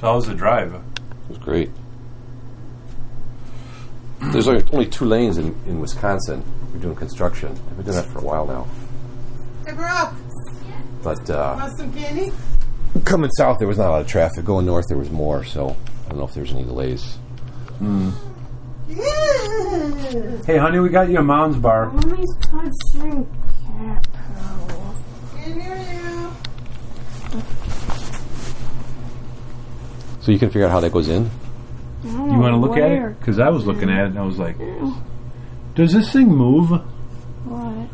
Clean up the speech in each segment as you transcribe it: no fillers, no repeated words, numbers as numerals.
So how was the drive? It was great. There's only 2 lanes in Wisconsin. We're doing construction. I've been doing that for a while now. Hey, Brooke. But Want some candy? coming south, there was not a lot of traffic. Going north, there was more. So I don't know if there's any delays. Hey, honey, we got you a Mounds bar. Mommy's touching Cat Pro. Can't hear you. So you can figure out how that goes in? You want to look at it? Because I was looking at it and I was like, does this thing move? What?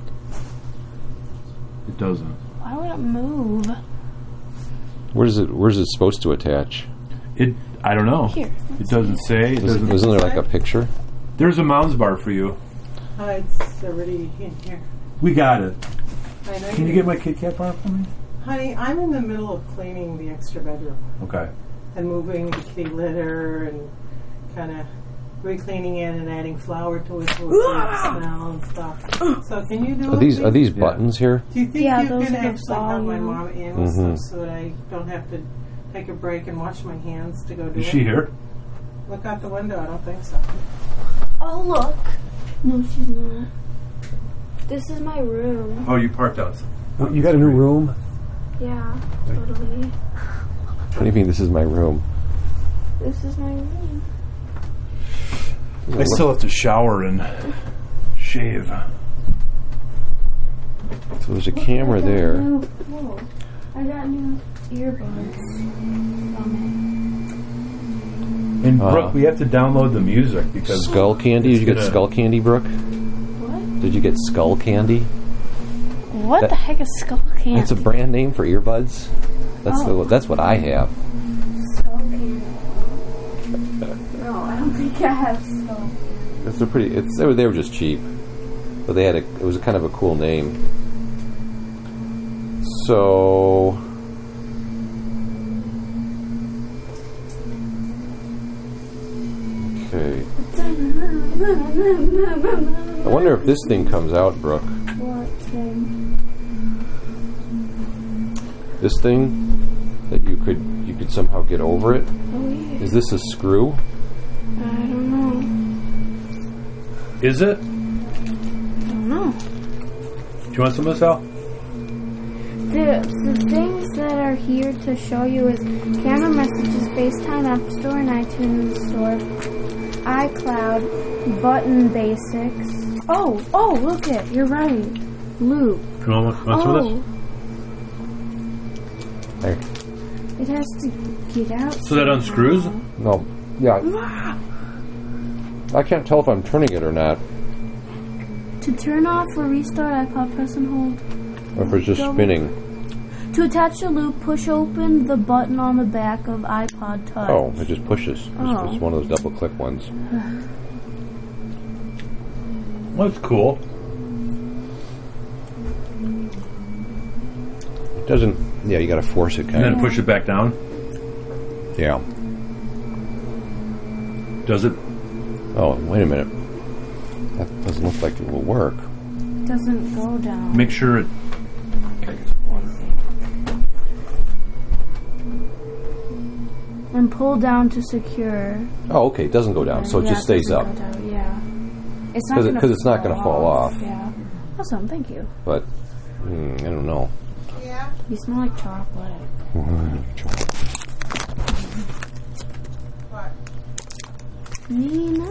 It doesn't. Why would it move? Where's it supposed to attach? I don't know. Here. It doesn't say. Isn't there like a picture? There's a Mounds bar for you. It's already in here. We got it. I know. Can you get my Kit Kat bar for me? Honey, I'm in the middle of cleaning the extra bedroom Okay. and moving the kitty litter and kind of re-cleaning it and adding flour to it so it's smell and stuff. So can you do it? Are these buttons here? Do you think Yeah, you those can are the actually help my volume. mom in with stuff so that I don't have to take a break and wash my hands to go do Is it? she here? Look out the window. I don't think so. Oh, look. No, she's not. This is my room. Oh, you parked outside. You got a new room? Yeah, totally. What do you mean this is my room? This is my room. I still have to shower and shave. So there's a camera there. Whoa. I got new earbuds from And Brooke, we have to download the music because Skull candy? Did you get skull candy, Brooke? it. What? Did you get skull candy? What the heck is skull candy? It's a brand name for earbuds. That's what I have. Skull candy. No, I don't think I have skull. They were just cheap, but it was kind of a cool name. So okay. I wonder if this thing comes out, Brooke. What thing? This thing that you could somehow get over it. Oh yeah. Is this a screw? I don't know. is it? I don't know. Do you want some of this, Al? The things that are here to show you is camera messages, FaceTime, App Store, and iTunes Store, iCloud, button basics. Oh, look it. You're right. Loop. Do you want some of this? Hey. It has to get out. So that unscrews? No. Yeah. I can't tell if I'm turning it or not. To turn off or restart iPod, press and hold. Or if it's just spinning. To attach the loop, push open the button on the back of iPod Touch. Oh, it just pushes. Oh. It's one of those double click ones. Well, that's cool. It doesn't. Yeah, you got to force it And kind then of. push it back down. Yeah. Does it? Oh, wait a minute. That doesn't look like it will work. Doesn't go down. Make sure it. And pull down to secure. Oh, okay. It doesn't go down, so it Yeah, just stays doesn't up. go down, yeah. It's not 'Cause gonna it's not gonna fall off. Yeah. Awesome, thank you. But I don't know. Yeah. You smell like chocolate. What? Nina.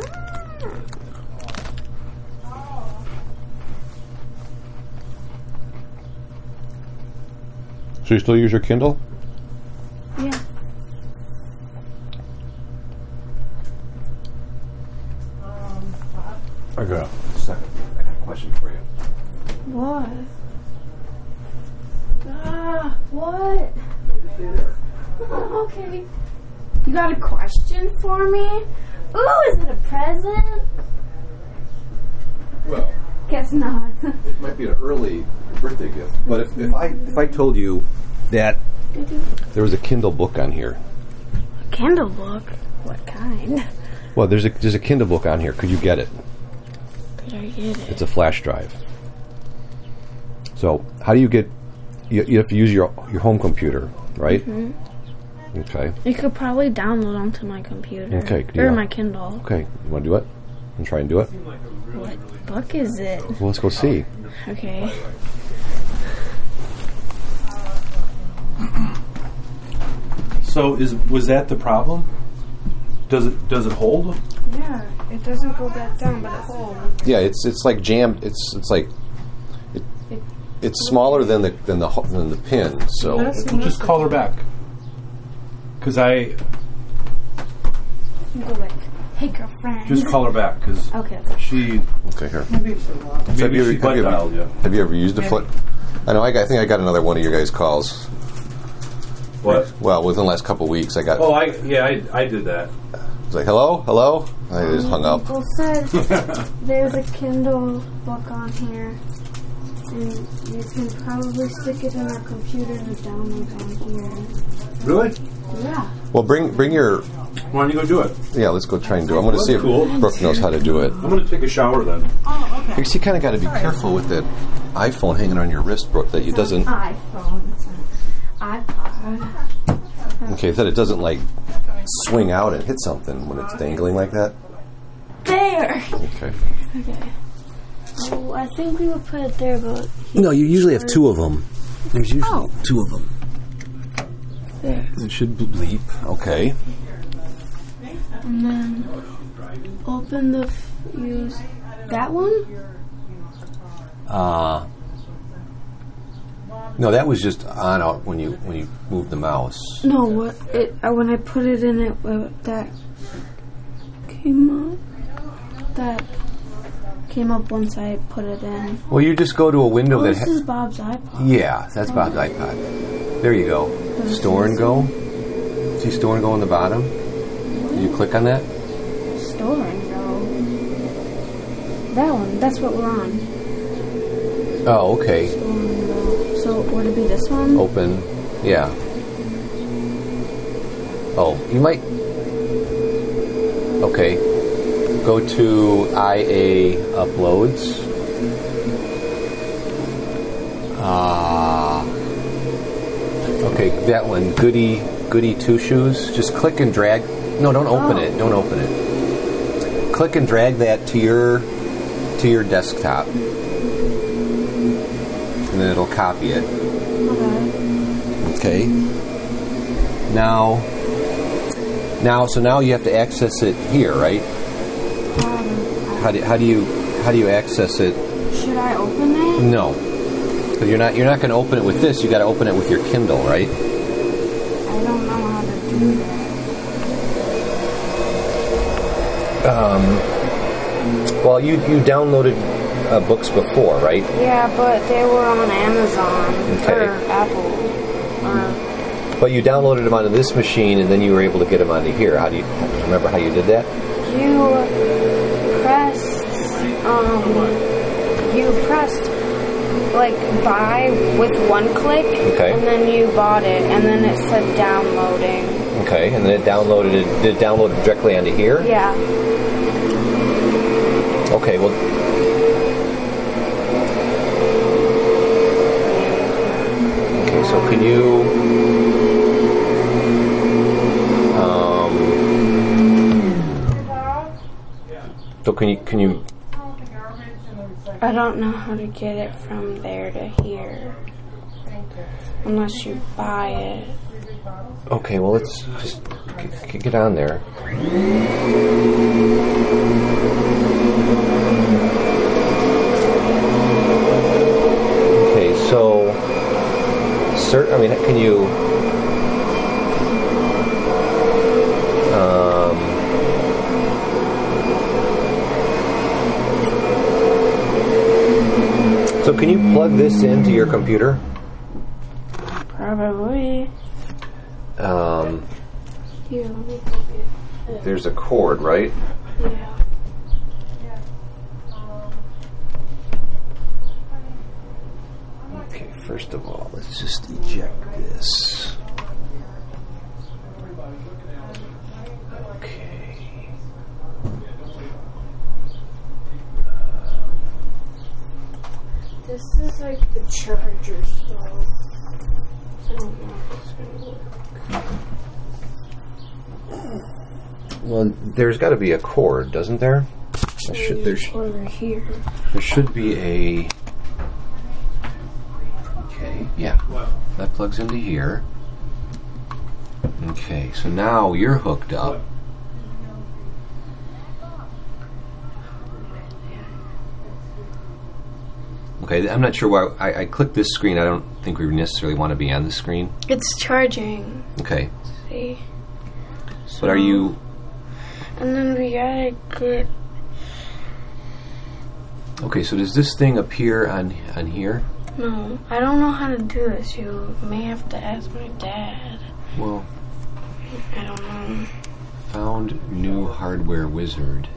So you still use your Kindle? Yeah. I got a second. I got a question for you. What? What? Okay. You got a question for me? Ooh, is it a present? Well, Guess not. it might be an early birthday gift. But if I told you that there was a Kindle book on here. Kindle book? What kind? Well, there's a Kindle book on here. Could you get it? Could I get it? It's a flash drive. So how do you get? You have to use your home computer, right? Mm-hmm. Okay. You could probably download onto my computer. Okay. Or my Kindle. Okay. You want to do it? And try and do it? What book is it? Well, let's go see. Okay. So was that the problem? Does it hold? Yeah, it doesn't go back down, but it holds. Yeah, it's like jammed. It's like it's smaller than the pin. So We'll just call her back. Because I Go back. Hey, girlfriend. just call her back because Okay. she okay here. Maybe it's a lot. maybe she butt dialed you. Have you ever used a flip? I know. I think I got another one of your guys' calls. What? Well, within the last couple of weeks, I got. Oh, I did that. It's like hello. I just hung up. Uncle said there's a Kindle book on here, and you can probably stick it in our computer to download on here. Really? Yeah. Well, bring your. Why don't you go do it? Yeah, let's go try and do it. I'm going to That's see if cool. Brooke knows how to do it. I'm going to take a shower then. Oh, okay. Because you kind of got to be careful with that iPhone hanging on your wrist, Brooke, that it doesn't. iPhone. It's an iPod. Okay, that it doesn't like swing out and hit something when it's dangling like that. There. Okay. Okay. Oh, I think we would put it there, but No, you usually have two of them. There's usually two of them. there. It should bleep. Okay. And then open the fuse. That one? No, that was just on out when you moved the mouse. No, what it when I put it in it, that came up. That came up once I put it in. Well, you just go to a window that. This is Bob's iPod. Yeah, that's Bob's iPod. There you go. Store and go. See store and go on the bottom? Did you click on that? Store and go. That one. That's what we're on. Oh, okay. Store and go. So would it be this one? Open. Yeah. Oh, you might. Okay. Go to IA uploads. Okay, that one. Goody Two Shoes. Just click and drag. No, don't open it. Don't open it. Click and drag that to your desktop, and then it'll copy it. Okay. Okay. So now you have to access it here, right? How do you access it? Should I open it? No, because you're not going to open it with this. You got to open it with your Kindle, right? I don't know how to do that. Well, you downloaded books before, right? Yeah, but they were on Amazon Okay. or Apple. But you downloaded them onto this machine, and then you were able to get them onto here. How do you remember how you did that? You pressed like buy with one click, Okay. and then you bought it, and then it said downloading. Okay, and then it downloaded it. Did it download it directly onto here? Yeah. Okay, well. Okay, so can you? So can you? I don't know how to get it from there to here, unless you buy it. Okay, well let's just get on there. Okay, so, can you? So can you plug this into your computer? Probably. Here, let me go get it. There's a cord, right? Yeah. Okay, first of all, let's just eject this. Okay. This is like the charger, so I don't know if it's gonna work. Well, there's got to be a cord, doesn't there? Over here. There should be a... Okay, yeah. That plugs into here. Okay, so now you're hooked up. Okay, I'm not sure why I clicked this screen. I don't think we necessarily want to be on the screen. It's charging. Okay. See? But are you... And then we gotta get... Okay, so does this thing appear on here? No, I don't know how to do this. You may have to ask my dad. Well... I don't know. Found new hardware wizard.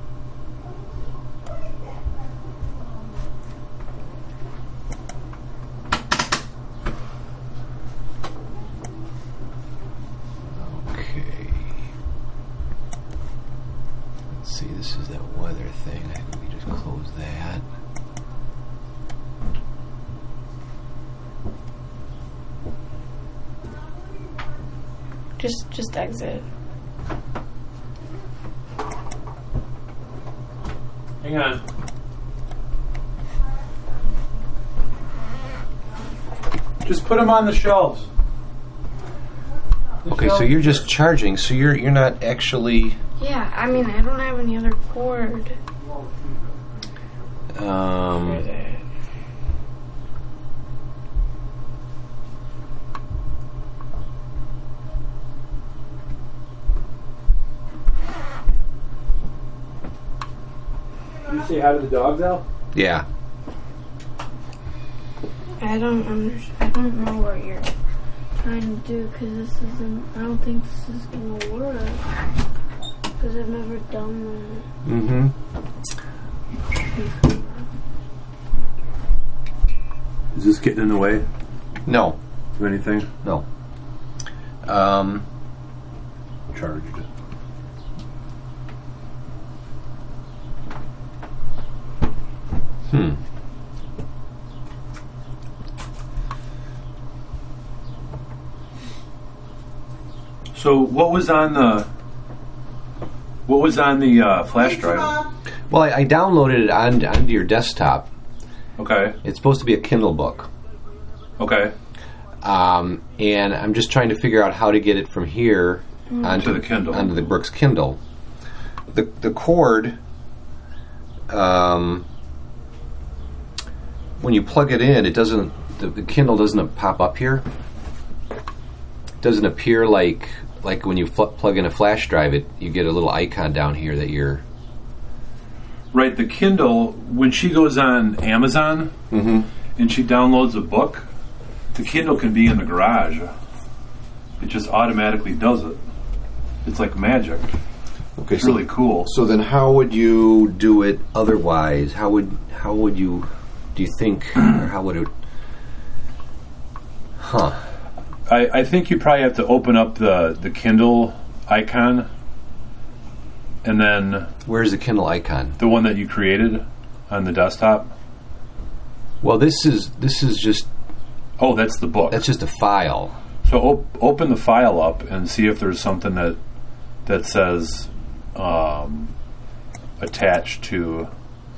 See, this is that weather thing. I think we just close that. Just exit. Hang on. Just put them on the shelves. Okay, so you're just charging. So you're not actually. Yeah, I mean, I don't have any other cord. Did you say hi to the dogs, Al? Yeah. I don't know what you're trying to do because this isn't. I don't think this is gonna work because I've never done that. Mm-hmm. Is this getting in the way No. of anything? No. Charged. So what was on the flash drive? Well, I downloaded it onto your desktop. Okay. It's supposed to be a Kindle book. Okay. And I'm just trying to figure out how to get it from here onto the Kindle. Onto the Brooks Kindle. The cord, when you plug it in, it doesn't. The Kindle doesn't pop up here. It doesn't appear like when you plug in a flash drive. You get a little icon down here that you're. Right. The Kindle, when she goes on Amazon and she downloads a book, the Kindle can be in the garage. It just automatically does it. It's like magic. Okay, it's really cool. So then, how would you do it otherwise? How would you? Do you think, or how would it? Huh. I think you probably have to open up the Kindle icon, and then where's the Kindle icon? The one that you created on the desktop. Well, this is just. Oh, that's the book. That's just a file. So open the file up and see if there's something that says attached to.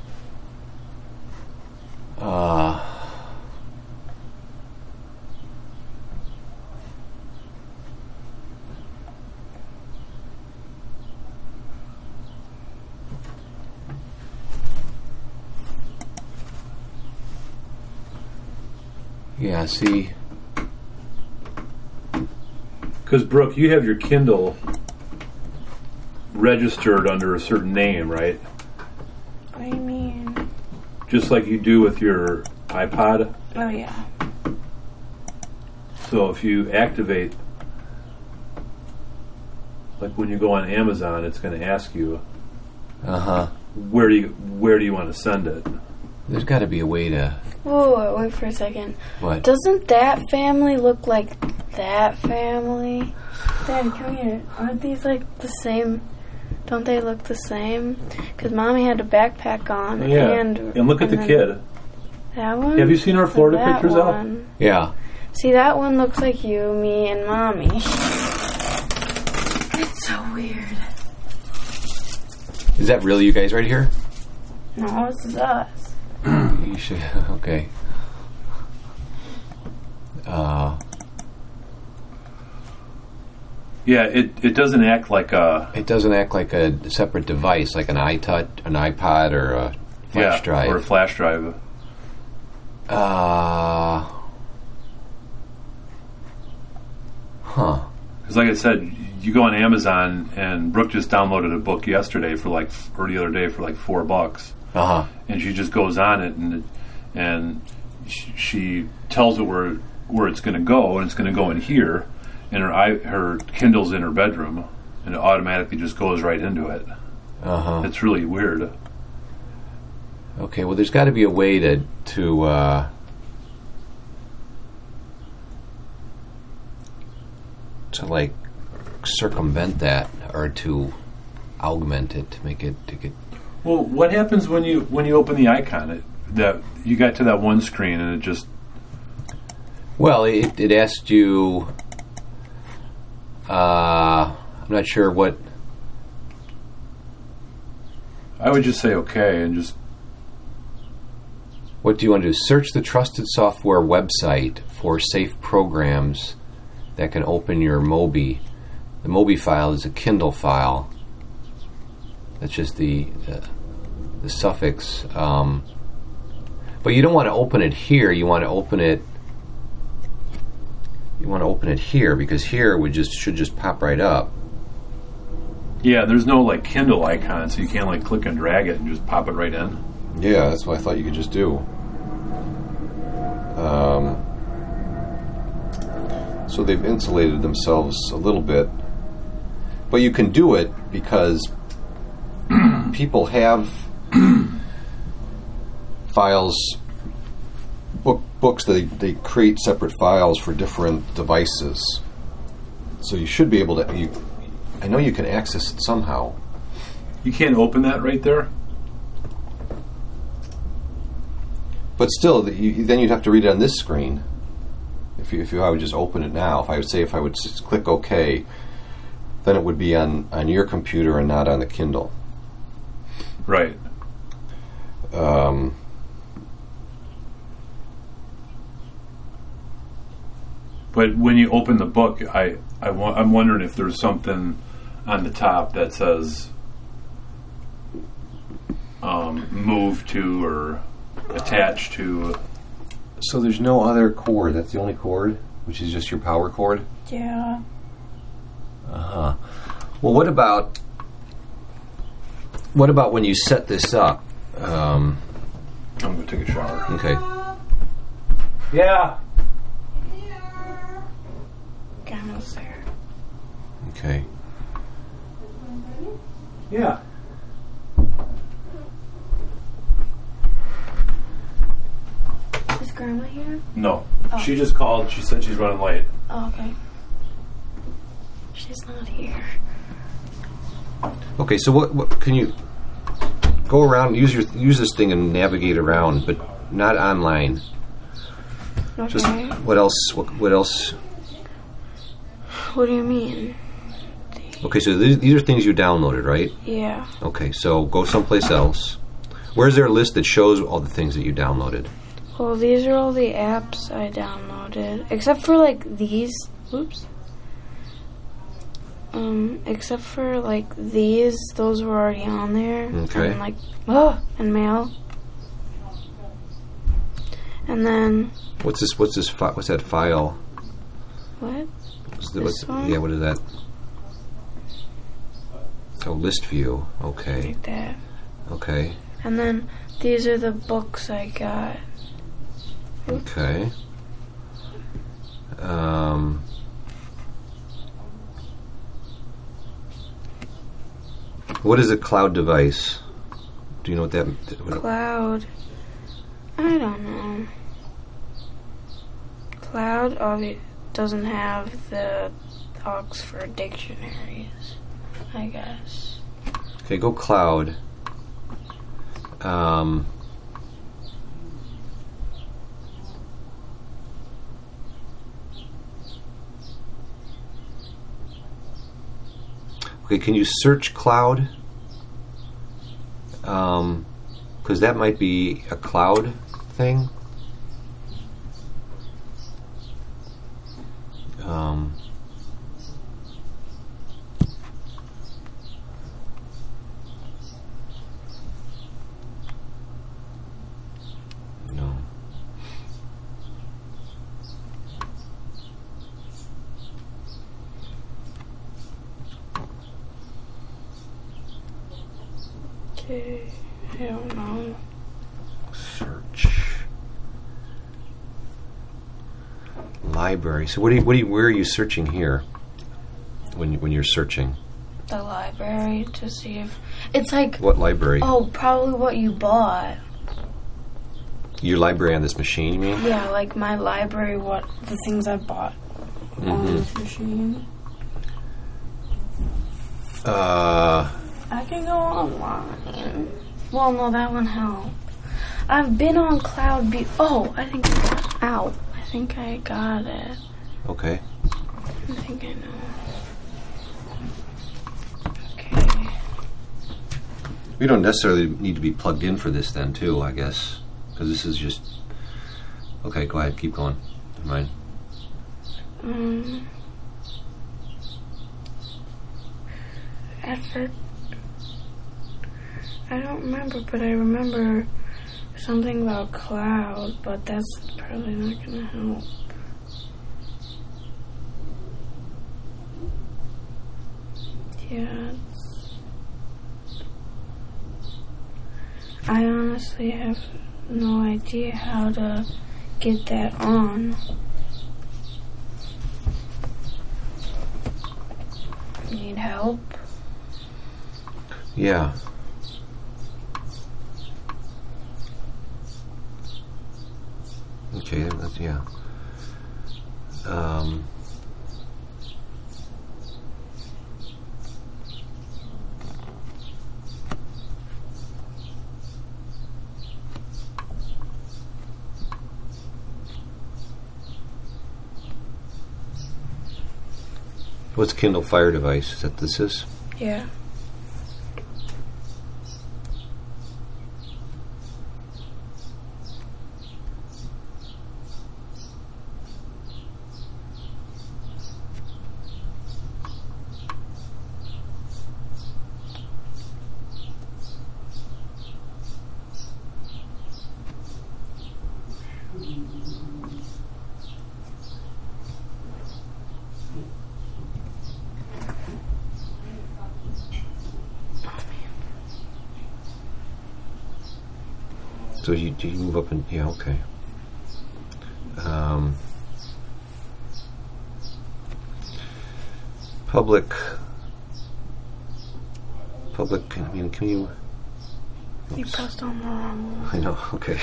Yeah, see. Because, Brooke, you have your Kindle registered under a certain name, right? What do you mean? Just like you do with your iPod. Oh, yeah. So if you activate, like when you go on Amazon, it's going to ask you, where do you want to send it? There's got to be a way to. Whoa, wait for a second. What? Doesn't that family look like that family? Dad, come here. Aren't these like the same? Don't they look the same? Because Mommy had a backpack on. Yeah. And look at the kid. That one? Have you seen our Florida pictures out? Yeah. See, that one looks like you, me, and Mommy. It's so weird. Is that really you guys right here? No, this is us. You should. Okay. Yeah, it doesn't act like a... It doesn't act like a separate device, like an iPod, or a flash drive. Or a flash drive. Huh. Because like I said, you go on Amazon, and Brooke just downloaded a book yesterday or the other day for like $4. Uh-huh. And she just goes on it, and she tells it where it's going to go, and it's going to go in here, and her Kindle's in her bedroom, and it automatically just goes right into it. Uh-huh. It's really weird. Okay, well, there's got to be a way to like circumvent that, or to augment it, to make it Well, what happens when you open the icon? That you got to that one screen and it just... Well, it asked you. I'm not sure what. I would just say okay and just... What do you want to do? Search the trusted software website for safe programs that can open your Mobi. The Mobi file is a Kindle file. That's just the suffix. But you don't want to open it here. You want to open it. You want to open it here, because here should just pop right up. Yeah, there's no like Kindle icon, so you can't like click and drag it and just pop it right in. Yeah, that's what I thought you could just do. So they've insulated themselves a little bit. But you can do it because people have files, books, they create separate files for different devices. So you should be able to... I know you can access it somehow. You can't open that right there? But still, then you'd have to read it on this screen. If I would just open it now, if I would just click OK, then it would be on your computer and not on the Kindle. Right. But when you open the book, I'm wondering if there's something on the top that says move to or attach to. So there's no other cord. That's the only cord, which is just your power cord? Yeah. Uh-huh. Well, what about when you set this up? I'm going to take a shower. Okay. Yeah. Almost there. Okay. Yeah. Is Grandma here? No. Oh. She just called. She said she's running late. Oh, okay. She's not here. Okay, so what can you go around, use this thing and navigate around, but not online. Okay. Just what else? What else? What do you mean? Okay, so these are things you downloaded, right? Yeah. Okay, so go someplace else. Where's there a list that shows all the things that you downloaded? Well, these are all the apps I downloaded, except for like these. Oops. Except for like these, those were already on there. Okay. And like, and mail. And then. What's this? What's that file? What? What's one? Yeah, what is that? Oh, list view. Okay. Like that. Okay. And then these are the books I got. Okay. What is a cloud device? Do you know what that... Cloud. I don't know. Cloud doesn't have the Oxford dictionaries, I guess. Okay, go cloud. Okay, can you search cloud? Because that might be a cloud thing. No. Okay, I don't know. Search. Library. So where are you searching here? When you're searching? The library to see if it's like. What library? Oh, probably what you bought. Your library on this machine, you mean? Yeah, like my library, what the things I bought on this machine. I can go online. Well, no, that one helped. I've been on Cloud B. Oh, I think I got out. I think I got it. Okay. I think I know. Okay. We don't necessarily need to be plugged in for this then, too, I guess. Because this is just... Okay, go ahead. Keep going. Never mind. Effort. I don't remember, but I remember something about cloud, but that's probably not going to help. Yeah, I honestly have no idea how to get that on. Need help? Yeah. Okay, that's, yeah. What's Kindle Fire device? Is that this is? Yeah. So do you move up and... Yeah, okay. Public, I mean, can you... You Oops. pressed on the wrong one. I know, okay.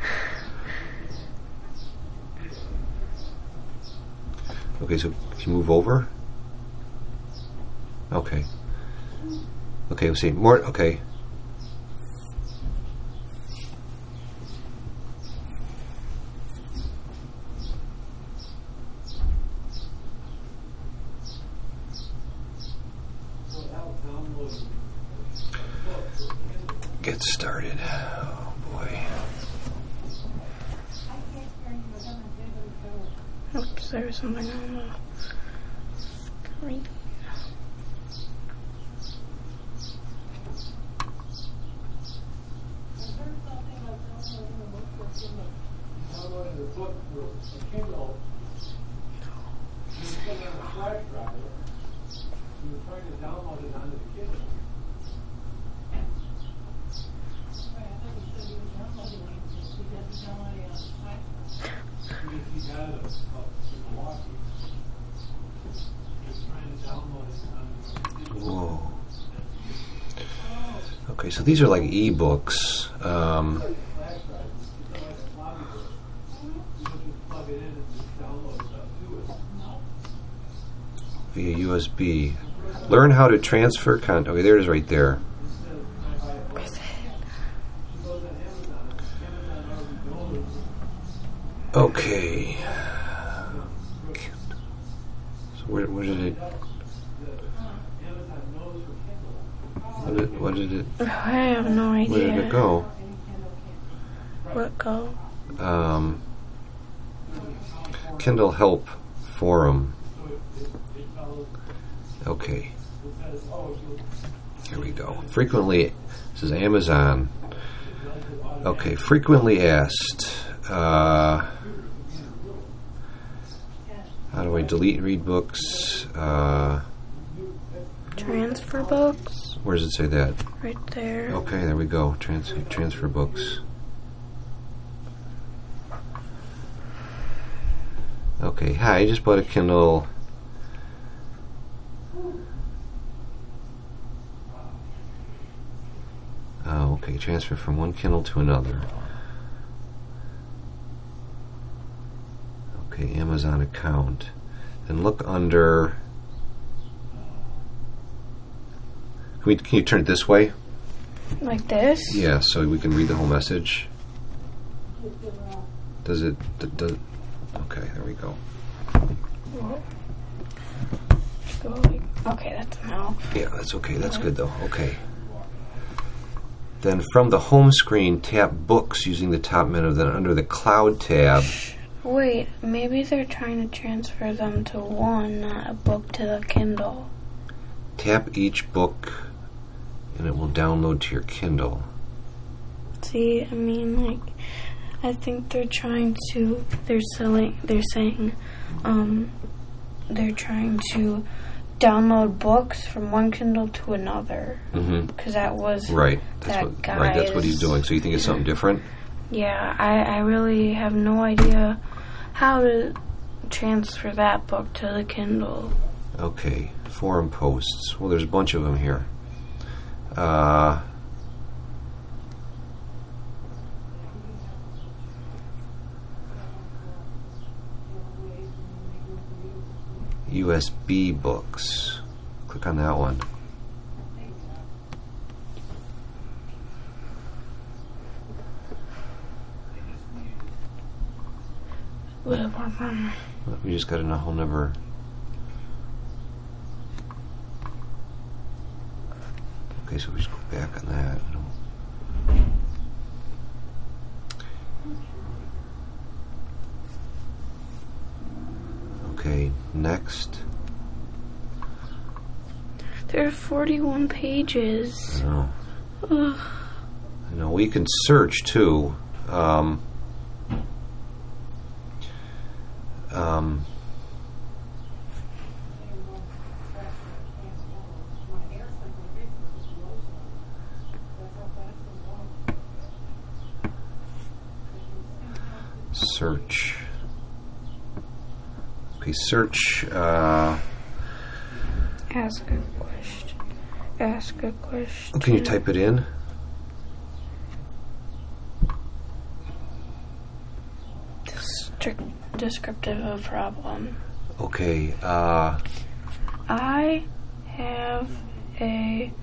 Okay, so can you move over? Okay. Okay, we'll see. More, okay. Get started. Oh boy. Oops, there was something on the screen. Downloading the book for a Kindle, you put it on a flash drive, you were trying to download it onto the Kindle. He got it in Milwaukee. He was trying to download it onto the Kindle. Whoa. Okay, so these are like e-books. Via USB. Learn how to transfer content. Okay, there it is right there. Okay. So where did it... What did it? I have no idea. Where did it go? What go? Kindle Help Forum. Okay. Here we go. Frequently, this is Amazon. Okay, frequently asked. How do I delete read books? Transfer books? Where does it say that? Right there. Okay, there we go. Transfer books. Okay, hi, I just bought a Kindle. Oh, okay, transfer from one Kindle to another. Okay, Amazon account. Then look under... Can you turn it this way? Like this? Yeah, so we can read the whole message. Does it... Okay, there we go. Okay, that's enough. Yeah, that's okay. That's good, though. Okay. Then from the home screen, tap Books using the top menu. Then under the Cloud tab... Wait, maybe they're trying to transfer them to one, not a book to the Kindle. Tap each book, and it will download to your Kindle. See, I mean, like, I think they're trying to, they're saying, they're trying to download books from one Kindle to another. Because that was right. That's what he's doing. So you think it's something different? Yeah, I really have no idea how to transfer that book to the Kindle. Okay, forum posts. Well, there's a bunch of them here. USB books. Click on that one. We just got in a whole never. Okay, so we just go back on that. Okay, next. There are 41 pages. I know. Ugh. I know. We can search too. Search. Okay, search. Ask a question. Ask a question. Can you type it in? Descriptive of problem. Okay. I have a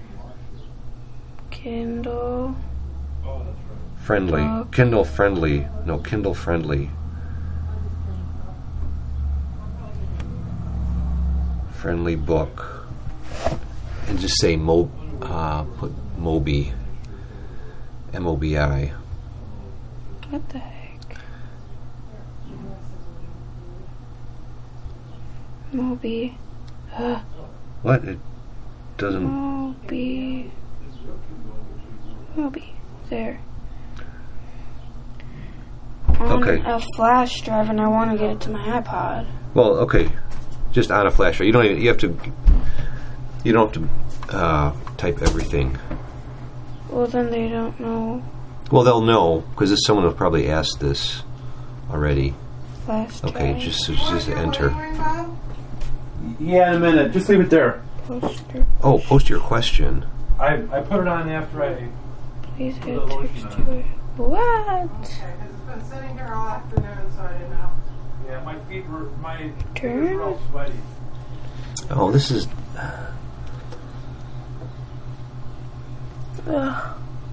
Kindle friendly. book. Kindle friendly. No, Kindle friendly. Friendly book. And just say put Mobi. MOBI. What the heck? Mobi. What? It doesn't. Mobi. There. On Okay. a flash drive, and I want to get it to my iPod. Well, okay. Just on a flash drive. You don't have to type everything. Well, then they don't know. Well, they'll know because someone will probably asked this already. Flash drive. Okay, just enter. Yeah, in a minute. Just leave it there. Poster. Oh, post your question. I put it on after I... Please add text to it. What? It's been sitting here all afternoon, so I didn't know. Yeah, my feet were Turn. all sweaty. Oh, this is. Ugh.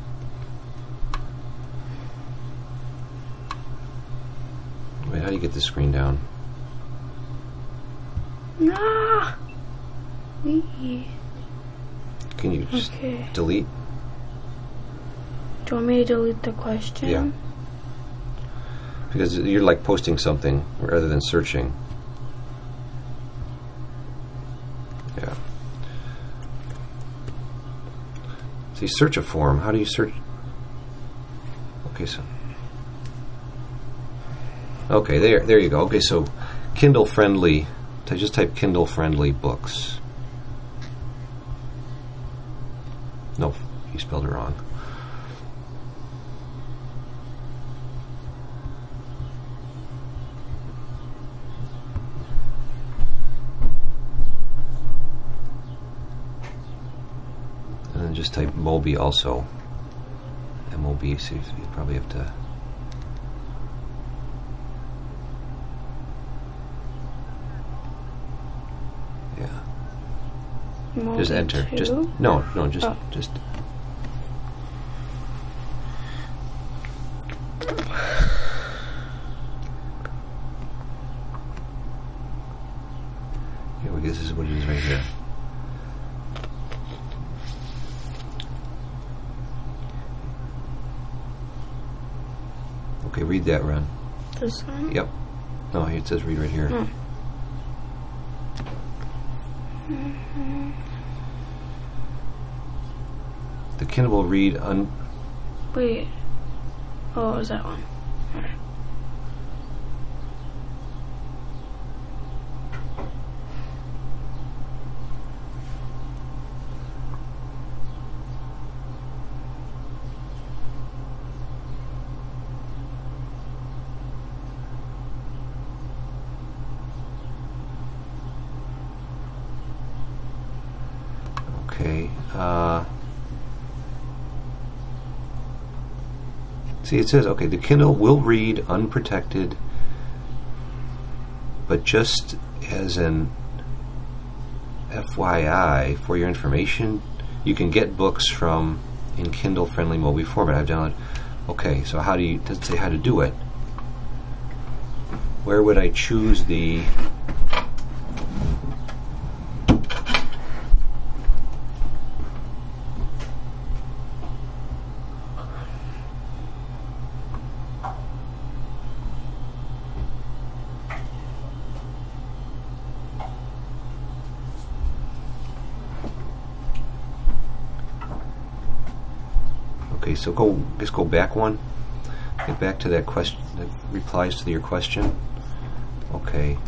Wait, how do you get the screen down? Ah! Wee. Can you just Okay. delete? Do you want me to delete the question? Yeah. Because you're like posting something rather than searching. Yeah. See, search a form. How do you search? Okay, so. Okay, there you go. Okay, so Kindle friendly. Just type Kindle friendly books. No, you spelled it wrong. And then just type Moby also. MOB, so you probably have to. Moby Just enter. 2? Just just. Here we go. This is what it is right here. Okay, read that, Ren. This one? Yep. No, it says read right here. Oh. The Kindle will read Wait. Oh, it was that one. Alright. Okay. See, it says, okay, the Kindle will read unprotected, but just as an FYI, for your information, you can get books from in Kindle-friendly Mobi format. I've downloaded. Okay, so how do you, does it say how to do it? Where would I choose the... Okay, so just go back one. Get back to that question that replies to your question. Okay.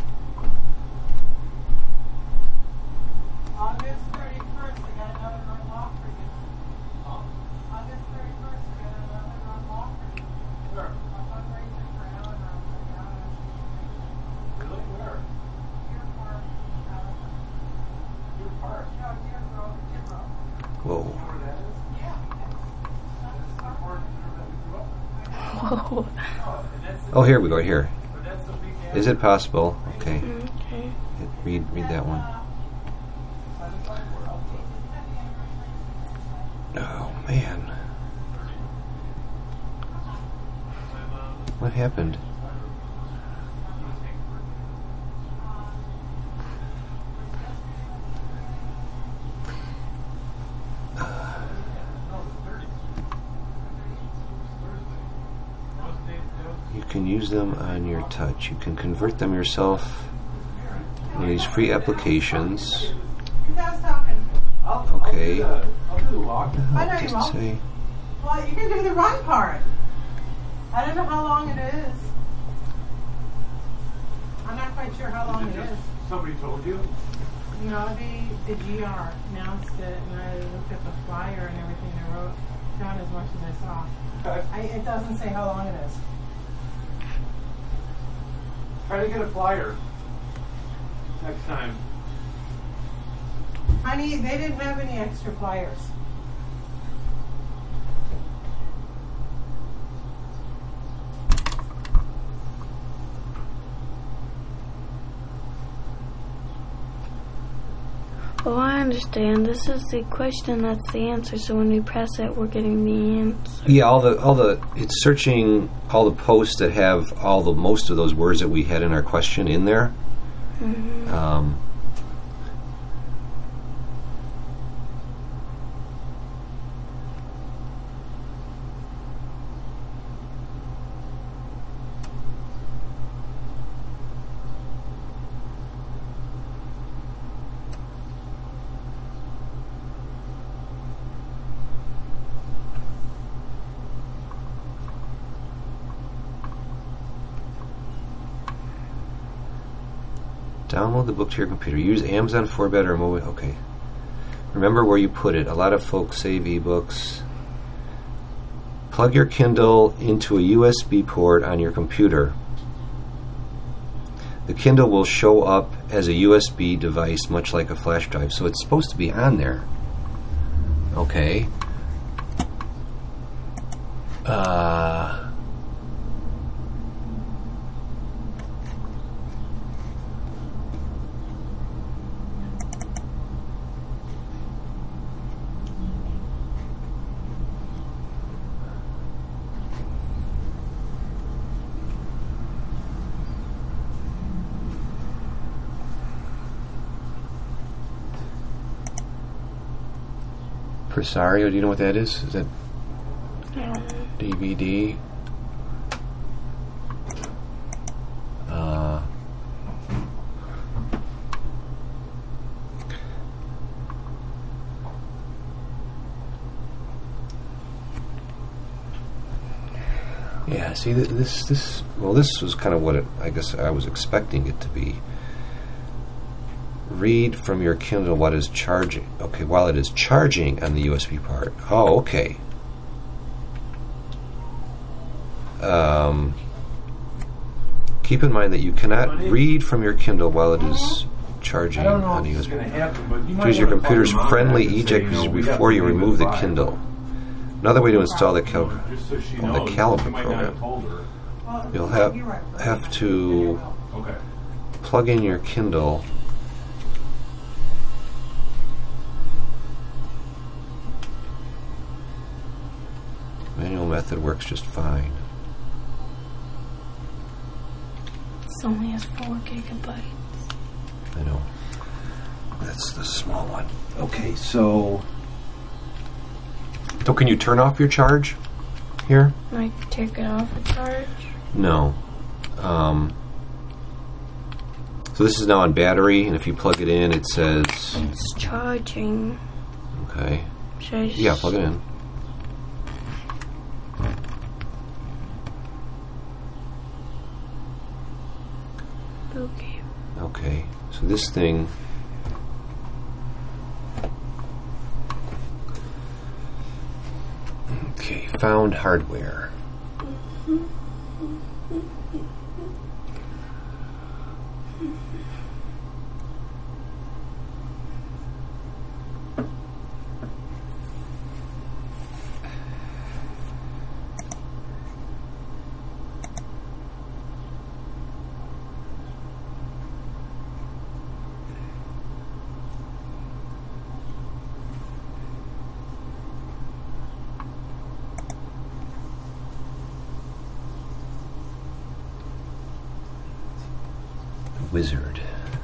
August 31st, I got another unlock for you. August 31st, I got another unlock for you. Sure. A fundraiser for Allen Round. Really? Where? Deer Park, Allen. Deer Park. No, Deer Grove, Deer Grove. Whoa. Where that is? Yeah. Whoa. Oh, here we go. Here. But that's the big Is it possible? Okay. Okay. Read that one. Oh man. What happened? You can use them on your touch. You can convert them yourself in these free applications. Who's I was talking? Okay. I'll do the walk. I know you Does it won't. say? Well, you can do the run part. I don't know how long it is. I'm not quite sure how long it is. Somebody told you? No, the GR announced it, and I looked at the flyer and everything. I wrote down as much as I saw. Okay. It doesn't say how long it is. Try to get a flyer next time. Honey, they didn't have any extra flyers. Oh, I understand. This is the question, that's the answer. So when we press it, we're getting the answer. Yeah, all the it's searching all the posts that have most of those words that we had in our question in there. Mm-hmm. Download the book to your computer. Use Amazon for better mobile. Okay. Remember where you put it. A lot of folks save ebooks. Plug your Kindle into a USB port on your computer. The Kindle will show up as a USB device, much like a flash drive. So it's supposed to be on there. Okay. Presario, do you know what that is? Is that DVD? Yeah, see, this was kind of what I guess I was expecting it to be. Read from your Kindle what is charging. Okay, while it is charging on the USB part. Oh, okay. Keep in mind that you cannot read from your Kindle while it is charging on the USB. Use your computer's friendly eject before you remove the Kindle. Another way to install the Caliper program. You'll have to plug in your Kindle. Manual method works just fine. It only has 4 gigabytes. I know. That's the small one. Okay, so can you turn off your charge here? Like take it off the charge? No. So this is now on battery, and if you plug it in, it says it's charging. Okay. Should I just... Yeah, plug it in. Okay. Okay. So this thing. Okay, found hardware. Wizard.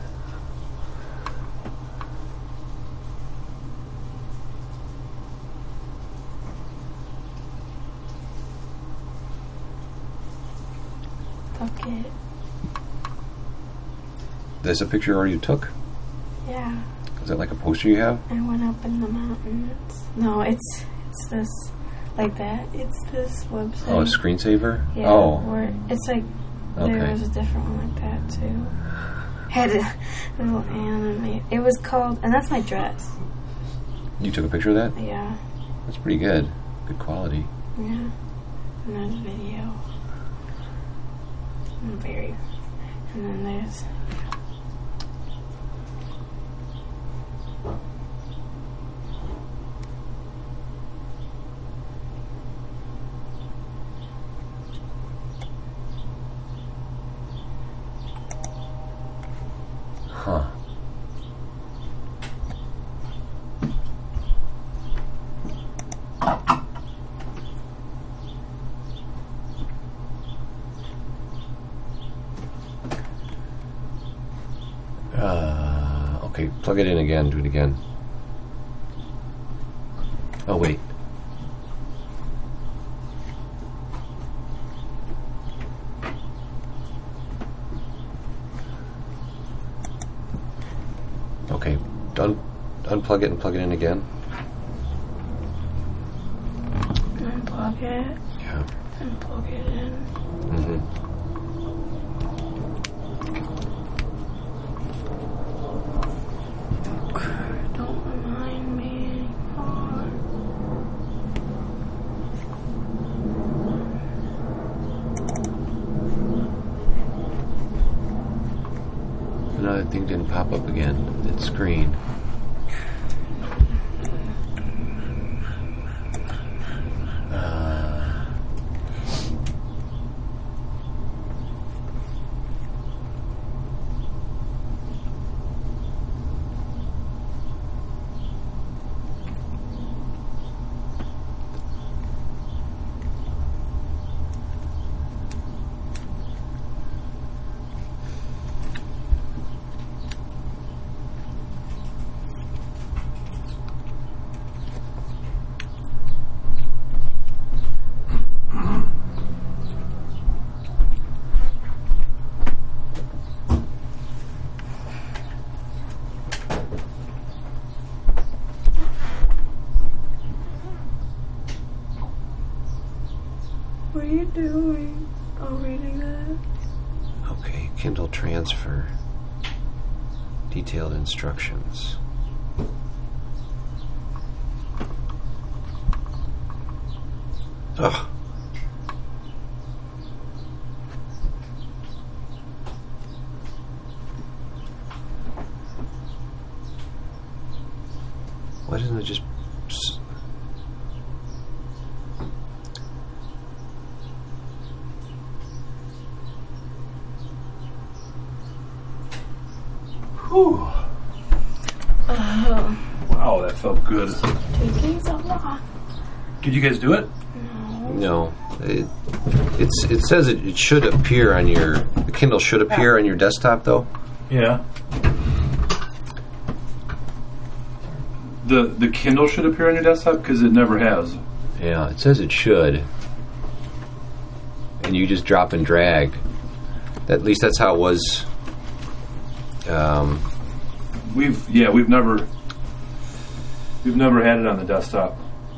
Okay. There's a picture already you took? Yeah. Is that like a poster you have? I went up in the mountains. No, it's this, like that. It's this website. Oh, a screensaver? Yeah. Oh. Where it's like, there was a different one like that too. Had a little anime. It was called, and that's my dress. You took a picture of that? Yeah. That's pretty good. Good quality. Yeah. And there's a video. And then there's... Huh. Okay, plug it in again, do it again. Oh, wait. Okay, unplug it and plug it in again. Unplug it. Yeah. And plug it in. Mm-hmm. damn thing didn't pop up again. That screen. What are you doing? Oh, reading that? Okay, Kindle transfer. Detailed instructions. Ugh. Why doesn't it just... Whew. Oh. Wow, that felt good. Taking so long. Did you guys do it? No. It says it should appear on your... The Kindle should appear on your desktop, though. Yeah. The Kindle should appear on your desktop because it never has. Yeah, it says it should. And you just drop and drag. At least that's how it was. We've never had it on the desktop.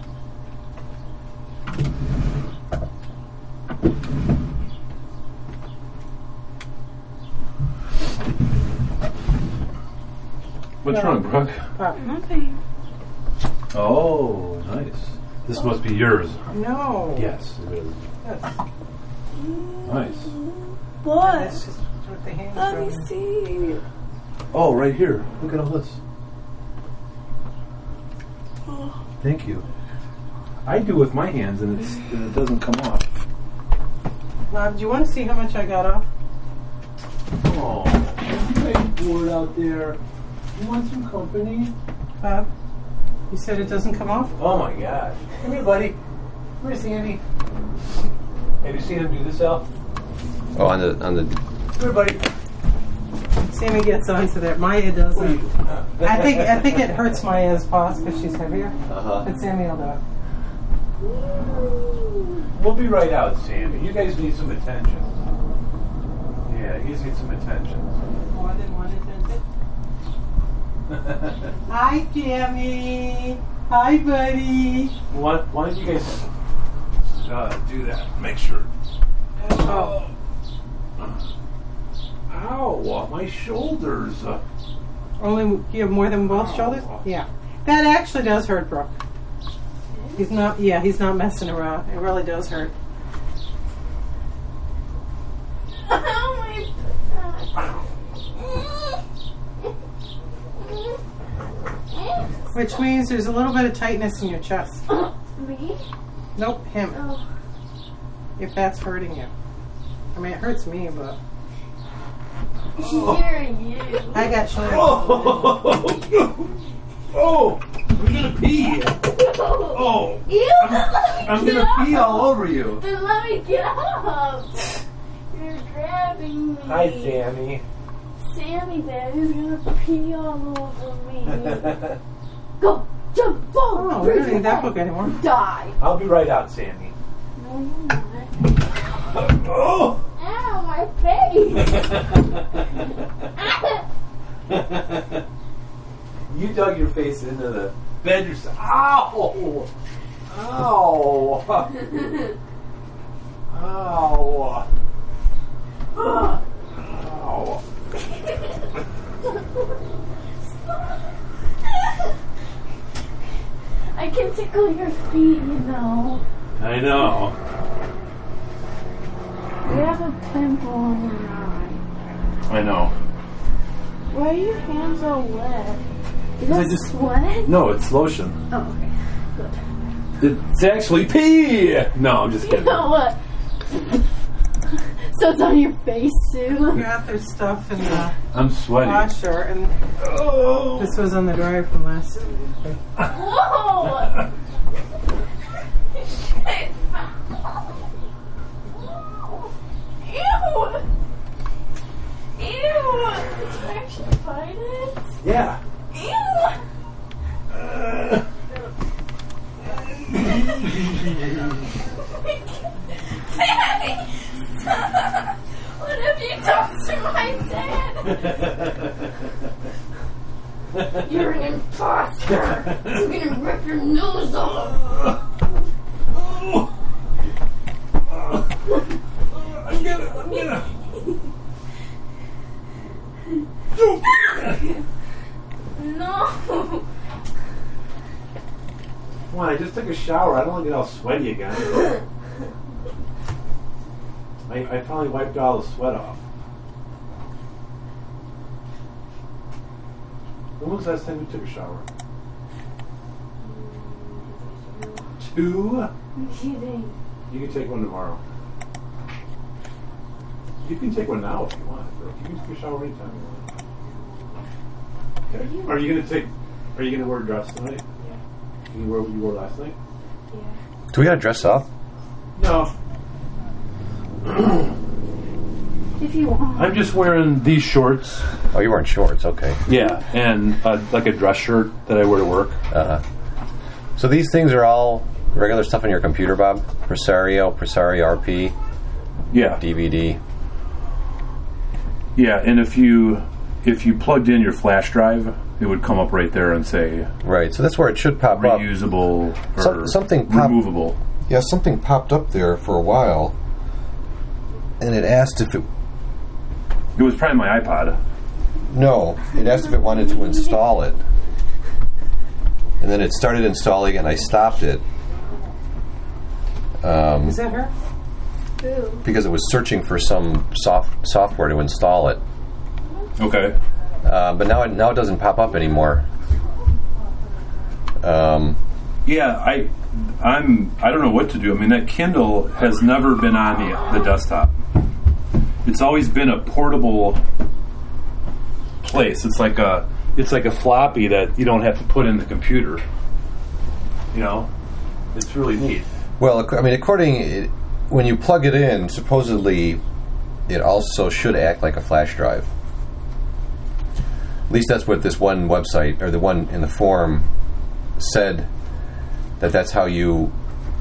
What's wrong, Brooke? Nothing. Oh, nice. This must be yours. No. Yes, it is. Yes. Nice. What? That's just what the hands Let me are. see. Oh, right here. Look at all this. Oh. Thank you. I do with my hands, and it doesn't come off. Bob, do you want to see how much I got off? Oh, you guys bored out there. You want some company? Bob, you said it doesn't come off? Oh my gosh. Come here, buddy. Come here, Sandy. Have you seen him do this, Al? Oh, on the... Come here, buddy. Sammy gets onto that. Maya doesn't. I think it hurts Maya's paws because she's heavier. Uh-huh. But Sammy will do it. We'll be right out, Sandy. You guys need some attention. Yeah, you guys need some attention. More than one attention. Hi, Sammy. Hi, buddy. Why don't you guys do that? Make sure. Oh. Ow, my shoulders. Only you have more than both shoulders? Yeah. That actually does hurt, Brooke. He's not messing around. It really does hurt. Oh my God. Which means there's a little bit of tightness in your chest. Me? Nope, him. Oh. If that's hurting you. I mean, it hurts me, but Here you. I got shoulder. Oh, I'm gonna pee. Oh, You I'm gonna pee all over you. Then let me get up. You're grabbing me. Hi, Sammy. Sammy, Daddy's gonna pee all over me. Go, jump, fall. Oh, we don't need that book anymore. Die. I'll be right out, Sammy. No, you're not. Oh. Ow, my face. You dug your face into the bed yourself. Ow! Ow! Ow! Ow! I can tickle your feet, you know. I know. We have a pimple on your eye. I know. Why are your hands all wet? Is I that just- sweat? No, it's lotion. Oh, okay. Good. It's actually pee! No, I'm just You kidding. know what? So it's on your face too? got their stuff in the I'm sweaty. washer, and Oh. this was on the dryer from last. Whoa! Ew! Ew! Did you actually find it? Yeah. Ew! Daddy! Stop! What have you done to my dad? You're an imposter! I'm gonna rip your nose off! I'm gonna. No! Come on, I just took a shower. I don't want to get all sweaty again. I finally wiped all the sweat off. When was the last time you took a shower? 2? I'm kidding. You can take one tomorrow. You can take one now if you want. Bro. You can take a shower anytime you want. Okay. Are you gonna wear a dress tonight? Yeah. You wear what you wore last night? Do we gotta dress up? No. If you want. I'm just wearing these shorts. Oh, you're wearing shorts. Okay. Yeah, and like a dress shirt that I wear to work. So these things are all regular stuff on your computer, Bob? Presario RP, Yeah. DVD. Yeah, and if you plugged in your flash drive, it would come up right there and say Right. So that's where it should pop up. reusable or Something pop- removable. Yeah, something popped up there for a while, and it asked if it. It was probably my iPod. No, it asked if it wanted to install it, and then it started installing, and I stopped it Is that her? Ooh. because it was searching for some software to install it. Okay. But now it doesn't pop up anymore. Yeah, I don't know what to do. I mean, that Kindle has never been on the desktop. It's always been a portable place. It's like a floppy that you don't have to put in the computer. You know, it's really neat. Well, I mean, when you plug it in, supposedly it also should act like a flash drive. At least that's what this one website, or the one in the forum, said, that's how you...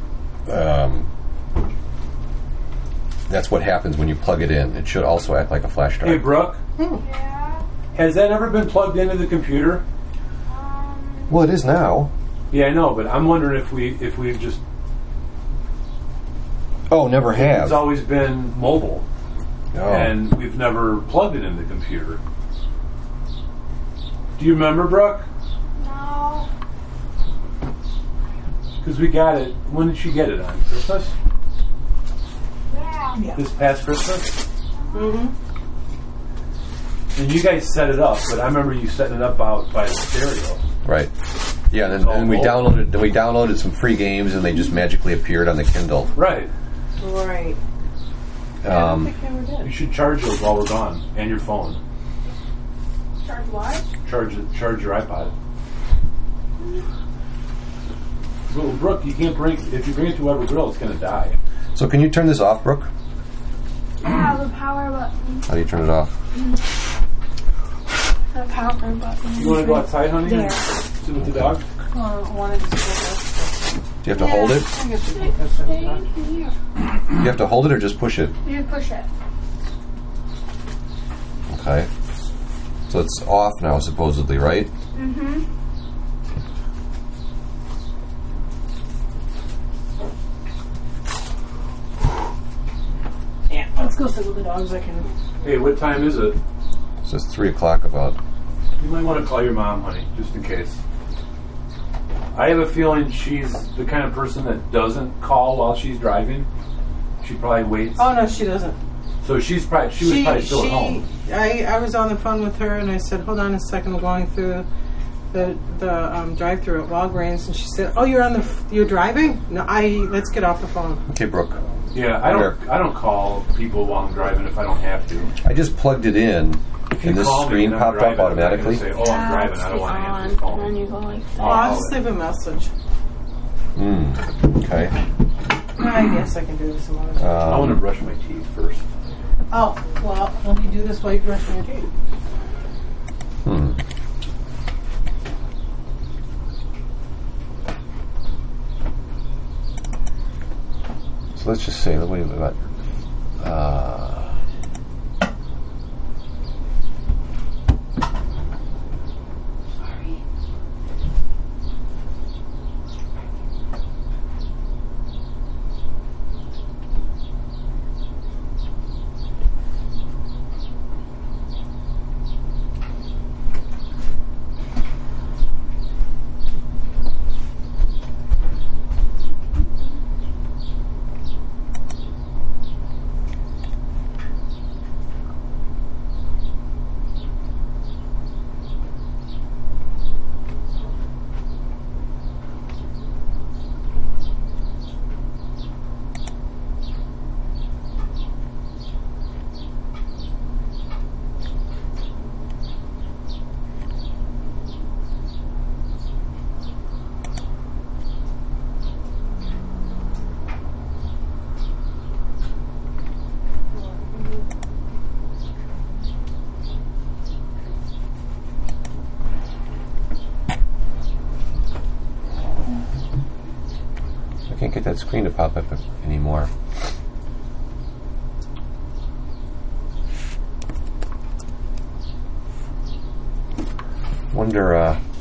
that's what happens when you plug it in. It should also act like a flash drive. Hey, Brooke, Yeah. has that ever been plugged into the computer? Well, it is now. Yeah, I know, but I'm wondering if we've just... Oh, never It's have. always been mobile, Oh. and we've never plugged it in the computer. Do you remember, Brooke? No. Because we got it. When did she get it on? Christmas? Yeah. This past Christmas? Mm-hmm. And you guys set it up, but I remember you setting it up out by the stereo. Right. Yeah, It's all and we mobile. downloaded some free games, and they just magically appeared on the Kindle. Right. Right. I don't think I ever You did. should charge those while we're gone, and your phone. Charge what? Charge your iPod. Well, Brooke, you can't bring. If you bring it to Weber Grill, it's going to die. So can you turn this off, Brooke? Yeah, the power button. How do you turn it off? The power button. You want to go outside, honey? There. And sit with the dog? Wanted to see Do you have to hold it? I guess we can press that Stay button. here. You have to hold it or just push it? You push it. Okay. So it's off now, supposedly, right? Mm-hmm. Yeah, let's go sit with the dogs. I can. Hey, what time is it? So it's 3 o'clock about. You might want to call your mom, honey, just in case. I have a feeling she's the kind of person that doesn't call while she's driving. She probably waits. Oh no, she doesn't. So she was probably still at home. I was on the phone with her and I said, hold on a second, we're going through the drive-through at Walgreens, and she said, oh, you're driving? No, let's get off the phone. Okay, Brooke. Yeah, I don't call people while I'm driving if I don't have to. I just plugged it in, and this screen popped up automatically. Say, oh, I'm driving. I don't want to answer the phone. And then you go like that. Well, I'll just leave a message. Okay. I guess I can do this some other time. I want to brush my teeth first. Oh, well, let me do this while you're brushing your teeth. So let's just say, wait a minute. I can't get that screen to pop up anymore. Wonder